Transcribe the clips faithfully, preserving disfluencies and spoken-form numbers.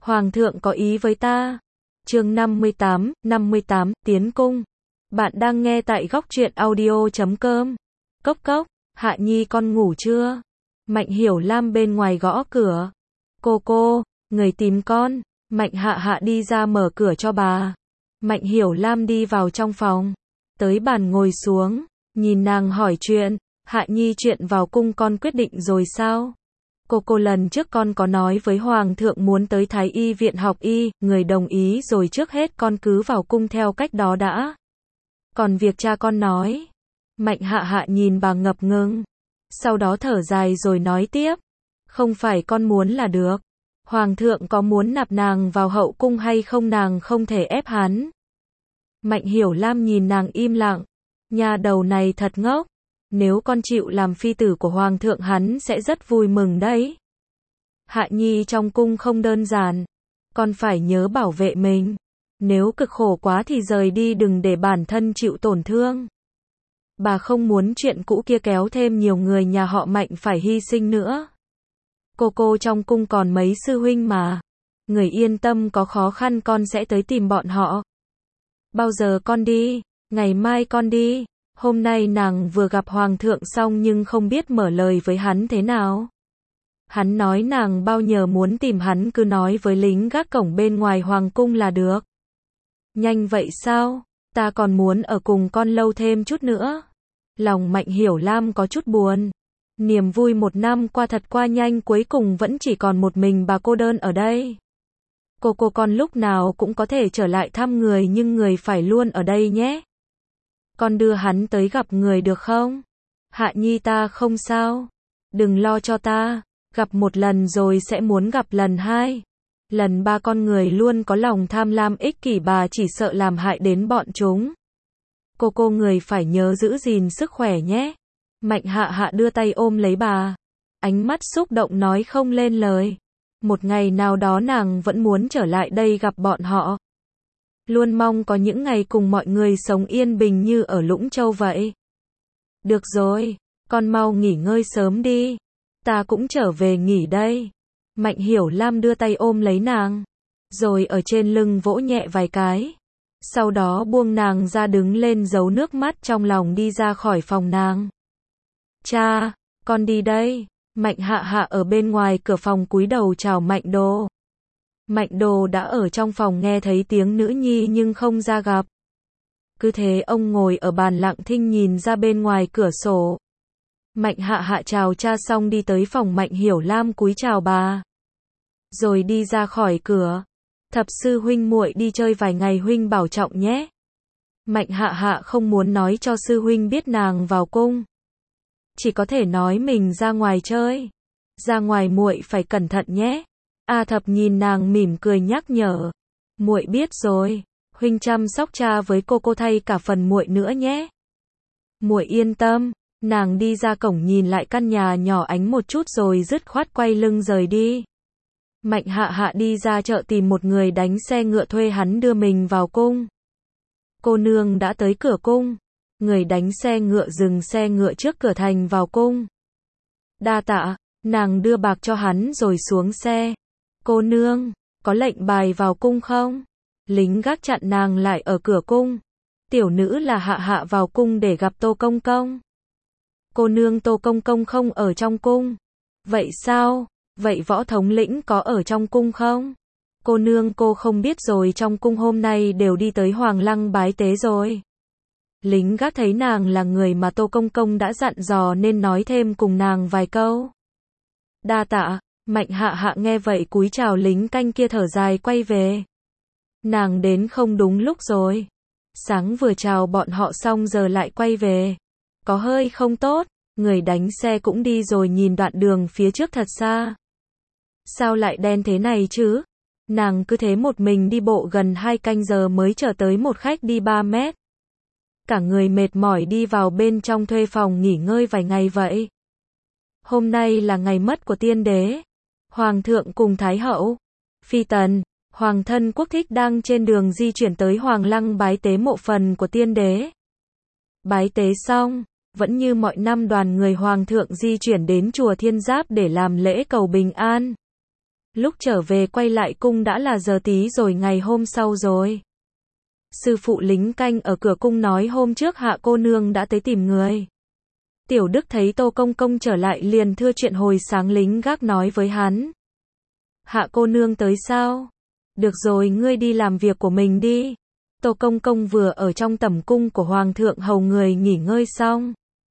Hoàng thượng có ý với ta. Chương năm mươi tám, năm mươi tám, tiến cung. Bạn đang nghe tại góc truyện audio chấm com. Cốc cốc, Hạ Nhi con ngủ chưa? Mạnh Hiểu Lam bên ngoài gõ cửa. Cô cô, người tìm con. Mạnh Hạ Hạ đi ra mở cửa cho bà. Mạnh Hiểu Lam đi vào trong phòng. Tới bàn ngồi xuống, nhìn nàng hỏi chuyện. Hạ Nhi chuyện vào cung con quyết định rồi sao? Cô cô lần trước con có nói với Hoàng thượng muốn tới Thái Y viện học y, người đồng ý rồi, trước hết con cứ vào cung theo cách đó đã. Còn việc cha con nói. Mạnh Hạ Hạ nhìn bà ngập ngừng. Sau đó thở dài rồi nói tiếp. Không phải con muốn là được. Hoàng thượng có muốn nạp nàng vào hậu cung hay không nàng không thể ép hắn. Mạnh Hiểu Lam nhìn nàng im lặng. Nhà đầu này thật ngốc. Nếu con chịu làm phi tử của Hoàng thượng hắn sẽ rất vui mừng đấy. Hạ Nhi trong cung không đơn giản. Con phải nhớ bảo vệ mình. Nếu cực khổ quá thì rời đi, đừng để bản thân chịu tổn thương. Bà không muốn chuyện cũ kia kéo thêm nhiều người nhà họ Mạnh phải hy sinh nữa. Cô cô trong cung còn mấy sư huynh mà. Người yên tâm, có khó khăn con sẽ tới tìm bọn họ. Bao giờ con đi? Ngày mai con đi. Hôm nay nàng vừa gặp Hoàng thượng xong nhưng không biết mở lời với hắn thế nào. Hắn nói nàng bao giờ muốn tìm hắn cứ nói với lính gác cổng bên ngoài Hoàng cung là được. Nhanh vậy sao? Ta còn muốn ở cùng con lâu thêm chút nữa. Lòng Mạnh Hiểu Lam có chút buồn. Niềm vui một năm qua thật qua nhanh, cuối cùng vẫn chỉ còn một mình bà cô đơn ở đây. Cô cô con lúc nào cũng có thể trở lại thăm người nhưng người phải luôn ở đây nhé. Con đưa hắn tới gặp người được không? Hạ Nhi ta không sao. Đừng lo cho ta. Gặp một lần rồi sẽ muốn gặp lần hai. Lần ba con người luôn có lòng tham lam ích kỷ, bà chỉ sợ làm hại đến bọn chúng. Cô cô người phải nhớ giữ gìn sức khỏe nhé. Mạnh Hạ Hạ đưa tay ôm lấy bà. Ánh mắt xúc động nói không lên lời. Một ngày nào đó nàng vẫn muốn trở lại đây gặp bọn họ. Luôn mong có những ngày cùng mọi người sống yên bình như ở Lũng Châu vậy. Được rồi, con mau nghỉ ngơi sớm đi. Ta cũng trở về nghỉ đây. Mạnh Hiểu Lam đưa tay ôm lấy nàng. Rồi ở trên lưng vỗ nhẹ vài cái. Sau đó buông nàng ra, đứng lên giấu nước mắt trong lòng đi ra khỏi phòng nàng. Cha, con đi đây. Mạnh Hạ Hạ ở bên ngoài cửa phòng cúi đầu chào Mạnh Đồ. Mạnh Đồ đã ở trong phòng nghe thấy tiếng nữ nhi nhưng không ra gặp. Cứ thế ông ngồi ở bàn lặng thinh nhìn ra bên ngoài cửa sổ. Mạnh Hạ Hạ chào cha xong đi tới phòng Mạnh Hiểu Lam cúi chào bà. Rồi đi ra khỏi cửa. Thập sư huynh muội đi chơi vài ngày, huynh bảo trọng nhé. Mạnh Hạ Hạ không muốn nói cho sư huynh biết nàng vào cung. Chỉ có thể nói mình ra ngoài chơi. Ra ngoài muội phải cẩn thận nhé. A Thập nhìn nàng mỉm cười nhắc nhở. Muội biết rồi, huynh chăm sóc cha với cô cô thay cả phần muội nữa nhé. Muội yên tâm. Nàng đi ra cổng nhìn lại căn nhà nhỏ ánh một chút rồi dứt khoát quay lưng rời đi. Mạnh Hạ Hạ đi ra chợ tìm một người đánh xe ngựa thuê hắn đưa mình vào cung. Cô nương đã tới cửa cung. Người đánh xe ngựa dừng xe ngựa trước cửa thành vào cung. Đa tạ. Nàng đưa bạc cho hắn rồi xuống xe. Cô nương, có lệnh bài vào cung không? Lính gác chặn nàng lại ở cửa cung. Tiểu nữ là Hạ Hạ vào cung để gặp Tô Công Công. Cô nương, Tô Công Công không ở trong cung. Vậy sao? Vậy võ thống lĩnh có ở trong cung không? Cô nương, cô không biết rồi, trong cung hôm nay đều đi tới Hoàng lăng bái tế rồi. Lính gác thấy nàng là người mà Tô Công Công đã dặn dò nên nói thêm cùng nàng vài câu. Đa tạ. Mạnh Hạ Hạ nghe vậy cúi chào lính canh kia, thở dài quay về. Nàng đến không đúng lúc rồi. Sáng vừa chào bọn họ xong giờ lại quay về. Có hơi không tốt. Người đánh xe cũng đi rồi, nhìn đoạn đường phía trước thật xa. Sao lại đen thế này chứ? Nàng cứ thế một mình đi bộ gần hai canh giờ mới chờ tới một khách đi ba mét. Cả người mệt mỏi đi vào bên trong thuê phòng nghỉ ngơi vài ngày vậy. Hôm nay là ngày mất của tiên đế. Hoàng thượng cùng Thái hậu, Phi Tần, Hoàng thân Quốc Thích đang trên đường di chuyển tới Hoàng lăng bái tế mộ phần của tiên đế. Bái tế xong, vẫn như mọi năm đoàn người Hoàng thượng di chuyển đến chùa Thiên Giáp để làm lễ cầu bình an. Lúc trở về quay lại cung đã là giờ tí rồi, ngày hôm sau rồi. Sư phụ lính canh ở cửa cung nói hôm trước Hạ cô nương đã tới tìm người. Tiểu Đức thấy Tô Công Công trở lại liền thưa chuyện hồi sáng lính gác nói với hắn. Hạ cô nương tới sao? Được rồi, ngươi đi làm việc của mình đi. Tô Công Công vừa ở trong tẩm cung của Hoàng thượng hầu người nghỉ ngơi xong.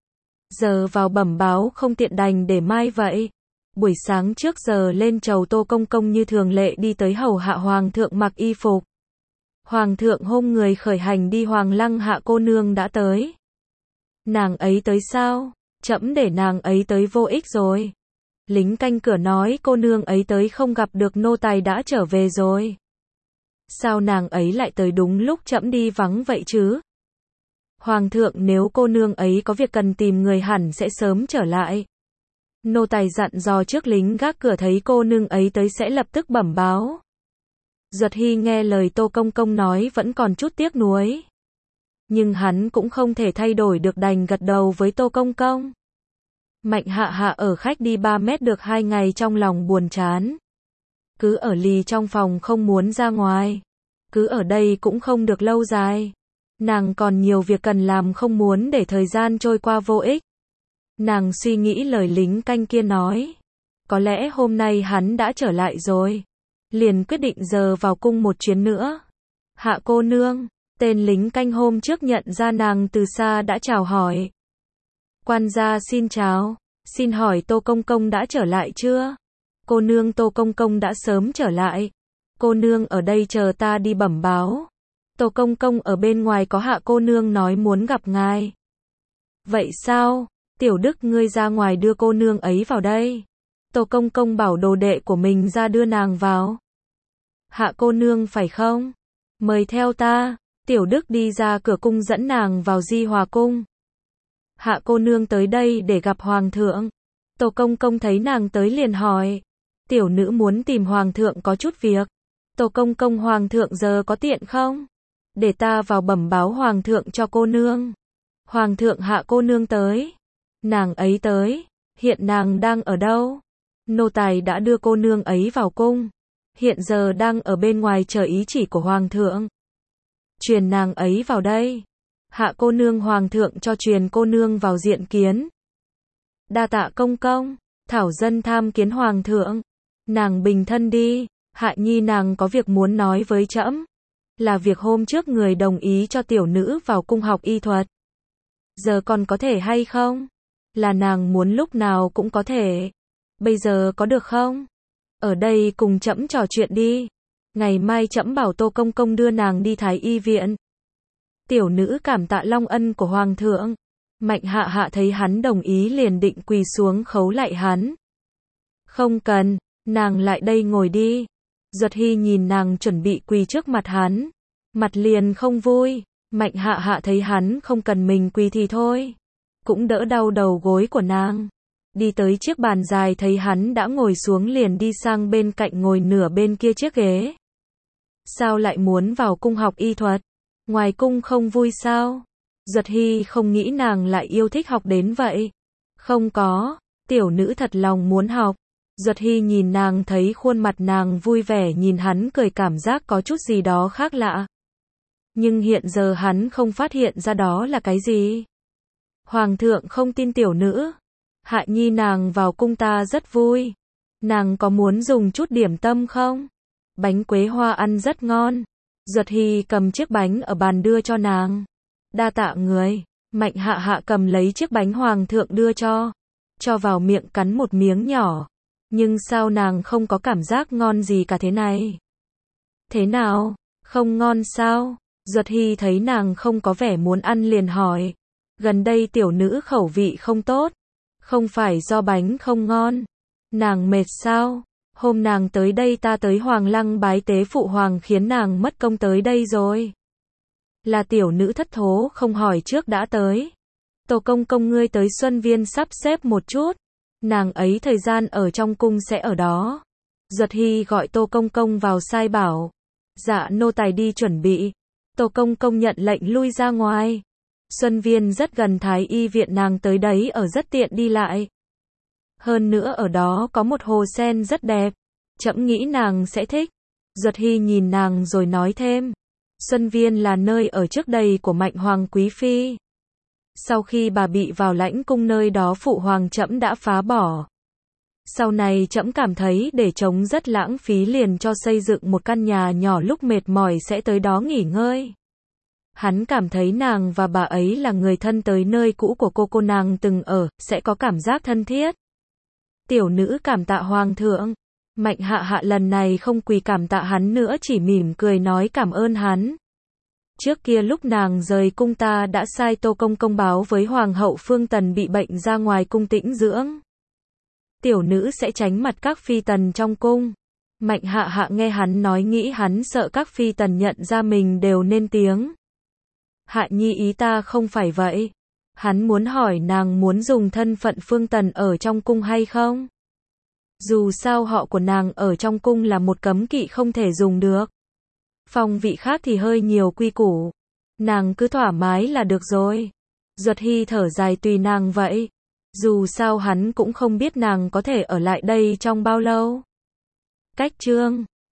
Giờ vào bẩm báo không tiện đành để mai vậy. Buổi sáng trước giờ lên chầu Tô Công Công như thường lệ đi tới hầu hạ Hoàng thượng mặc y phục. Hoàng thượng hôm người khởi hành đi Hoàng lăng, Hạ cô nương đã tới. Nàng ấy tới sao? Trẫm để nàng ấy tới vô ích rồi. Lính canh cửa nói cô nương ấy tới không gặp được, nô tài đã trở về rồi. Sao nàng ấy lại tới đúng lúc trẫm đi vắng vậy chứ? Hoàng thượng, nếu cô nương ấy có việc cần tìm người hẳn sẽ sớm trở lại. Nô tài dặn dò trước, lính gác cửa thấy cô nương ấy tới sẽ lập tức bẩm báo. Duật Hy nghe lời Tô Công Công nói vẫn còn chút tiếc nuối. Nhưng hắn cũng không thể thay đổi được, đành gật đầu với Tô Công Công. Mạnh Hạ Hạ ở khách đi ba mét được hai ngày, trong lòng buồn chán. Cứ ở lì trong phòng không muốn ra ngoài. Cứ ở đây cũng không được lâu dài. Nàng còn nhiều việc cần làm, không muốn để thời gian trôi qua vô ích. Nàng suy nghĩ lời lính canh kia nói. Có lẽ hôm nay hắn đã trở lại rồi. Liền quyết định giờ vào cung một chuyến nữa. Hạ cô nương, tên lính canh hôm trước nhận ra nàng từ xa đã chào hỏi. Quan gia xin chào, xin hỏi Tô Công Công đã trở lại chưa? Cô nương, Tô Công Công đã sớm trở lại. Cô nương ở đây chờ ta đi bẩm báo. Tô Công Công ở bên ngoài có Hạ cô nương nói muốn gặp ngài. Vậy sao? Tiểu Đức, ngươi ra ngoài đưa cô nương ấy vào đây. Tô Công Công bảo đồ đệ của mình ra đưa nàng vào. Hạ cô nương phải không? Mời theo ta. Tiểu Đức đi ra cửa cung dẫn nàng vào Di Hòa cung. Hạ cô nương tới đây để gặp Hoàng thượng. Tô Công Công thấy nàng tới liền hỏi. Tiểu nữ muốn tìm Hoàng thượng có chút việc. Tô Công Công, Hoàng thượng giờ có tiện không? Để ta vào bẩm báo Hoàng thượng cho cô nương. Hoàng thượng, Hạ cô nương tới. Nàng ấy tới. Hiện nàng đang ở đâu? Nô tài đã đưa cô nương ấy vào cung. Hiện giờ đang ở bên ngoài chờ ý chỉ của Hoàng thượng. Truyền nàng ấy vào đây. Hạ cô nương, Hoàng thượng cho truyền cô nương vào diện kiến. Đa tạ công công. Thảo dân tham kiến Hoàng thượng. Nàng bình thân đi. Hạ nhi nàng có việc muốn nói với trẫm. Là việc hôm trước người đồng ý cho tiểu nữ vào cung học y thuật. Giờ còn có thể hay không? Là nàng muốn lúc nào cũng có thể. Bây giờ có được không? Ở đây cùng trẫm trò chuyện đi. Ngày mai trẫm bảo Tô Công Công đưa nàng đi Thái y viện. Tiểu nữ cảm tạ long ân của Hoàng thượng. Mạnh Hạ Hạ thấy hắn đồng ý liền định quỳ xuống khấu lại hắn. Không cần, nàng lại đây ngồi đi. Duật Hy nhìn nàng chuẩn bị quỳ trước mặt hắn. Mặt liền không vui. Mạnh Hạ Hạ thấy hắn không cần mình quỳ thì thôi. Cũng đỡ đau đầu gối của nàng. Đi tới chiếc bàn dài thấy hắn đã ngồi xuống liền đi sang bên cạnh ngồi nửa bên kia chiếc ghế. Sao lại muốn vào cung học y thuật? Ngoài cung không vui sao? Duật Hy không nghĩ nàng lại yêu thích học đến vậy. Không có, tiểu nữ thật lòng muốn học. Duật Hy nhìn nàng thấy khuôn mặt nàng vui vẻ, nhìn hắn cười cảm giác có chút gì đó khác lạ. Nhưng hiện giờ hắn không phát hiện ra đó là cái gì. Hoàng thượng không tin tiểu nữ. Hạ nhi nàng vào cung ta rất vui. Nàng có muốn dùng chút điểm tâm không? Bánh quế hoa ăn rất ngon. Duật Hy cầm chiếc bánh ở bàn đưa cho nàng. Đa tạ người. Mạnh Hạ Hạ cầm lấy chiếc bánh Hoàng thượng đưa cho. Cho vào miệng cắn một miếng nhỏ. Nhưng sao nàng không có cảm giác ngon gì cả thế này? Thế nào? Không ngon sao? Duật Hy thấy nàng không có vẻ muốn ăn liền hỏi. Gần đây tiểu nữ khẩu vị không tốt. Không phải do bánh không ngon. Nàng mệt sao? Hôm nàng tới đây ta tới Hoàng lăng bái tế phụ hoàng khiến nàng mất công tới đây rồi. Là tiểu nữ thất thố không hỏi trước đã tới. Tô Công Công ngươi tới Xuân Viên sắp xếp một chút. Nàng ấy thời gian ở trong cung sẽ ở đó. Duật Hy gọi Tô Công Công vào sai bảo. Dạ nô tài đi chuẩn bị. Tô Công Công nhận lệnh lui ra ngoài. Xuân Viên rất gần Thái y viện, nàng tới đấy ở rất tiện đi lại. Hơn nữa ở đó có một hồ sen rất đẹp. Trẫm nghĩ nàng sẽ thích. Duật Hy nhìn nàng rồi nói thêm. Xuân Viên là nơi ở trước đây của Mạnh Hoàng Quý Phi. Sau khi bà bị vào lãnh cung nơi đó phụ hoàng trẫm đã phá bỏ. Sau này trẫm cảm thấy để trống rất lãng phí liền cho xây dựng một căn nhà nhỏ lúc mệt mỏi sẽ tới đó nghỉ ngơi. Hắn cảm thấy nàng và bà ấy là người thân tới nơi cũ của cô cô nàng từng ở, sẽ có cảm giác thân thiết. Tiểu nữ cảm tạ hoàng thượng. Mạnh hạ hạ lần này không quỳ cảm tạ hắn nữa chỉ mỉm cười nói cảm ơn hắn. Trước kia lúc nàng rời cung ta đã sai Tô Công công báo với Hoàng hậu Phương Tần bị bệnh ra ngoài cung tĩnh dưỡng. Tiểu nữ sẽ tránh mặt các phi tần trong cung. Mạnh hạ hạ nghe hắn nói nghĩ hắn sợ các phi tần nhận ra mình đều nên tiếng. Hạ nhi ý ta không phải vậy. Hắn muốn hỏi nàng muốn dùng thân phận Phương Tần ở trong cung hay không? Dù sao họ của nàng ở trong cung là một cấm kỵ không thể dùng được. Phong vị khác thì hơi nhiều quy củ. Nàng cứ thoải mái là được rồi. Duật Hy thở dài tùy nàng vậy. Dù sao hắn cũng không biết nàng có thể ở lại đây trong bao lâu. Cách chương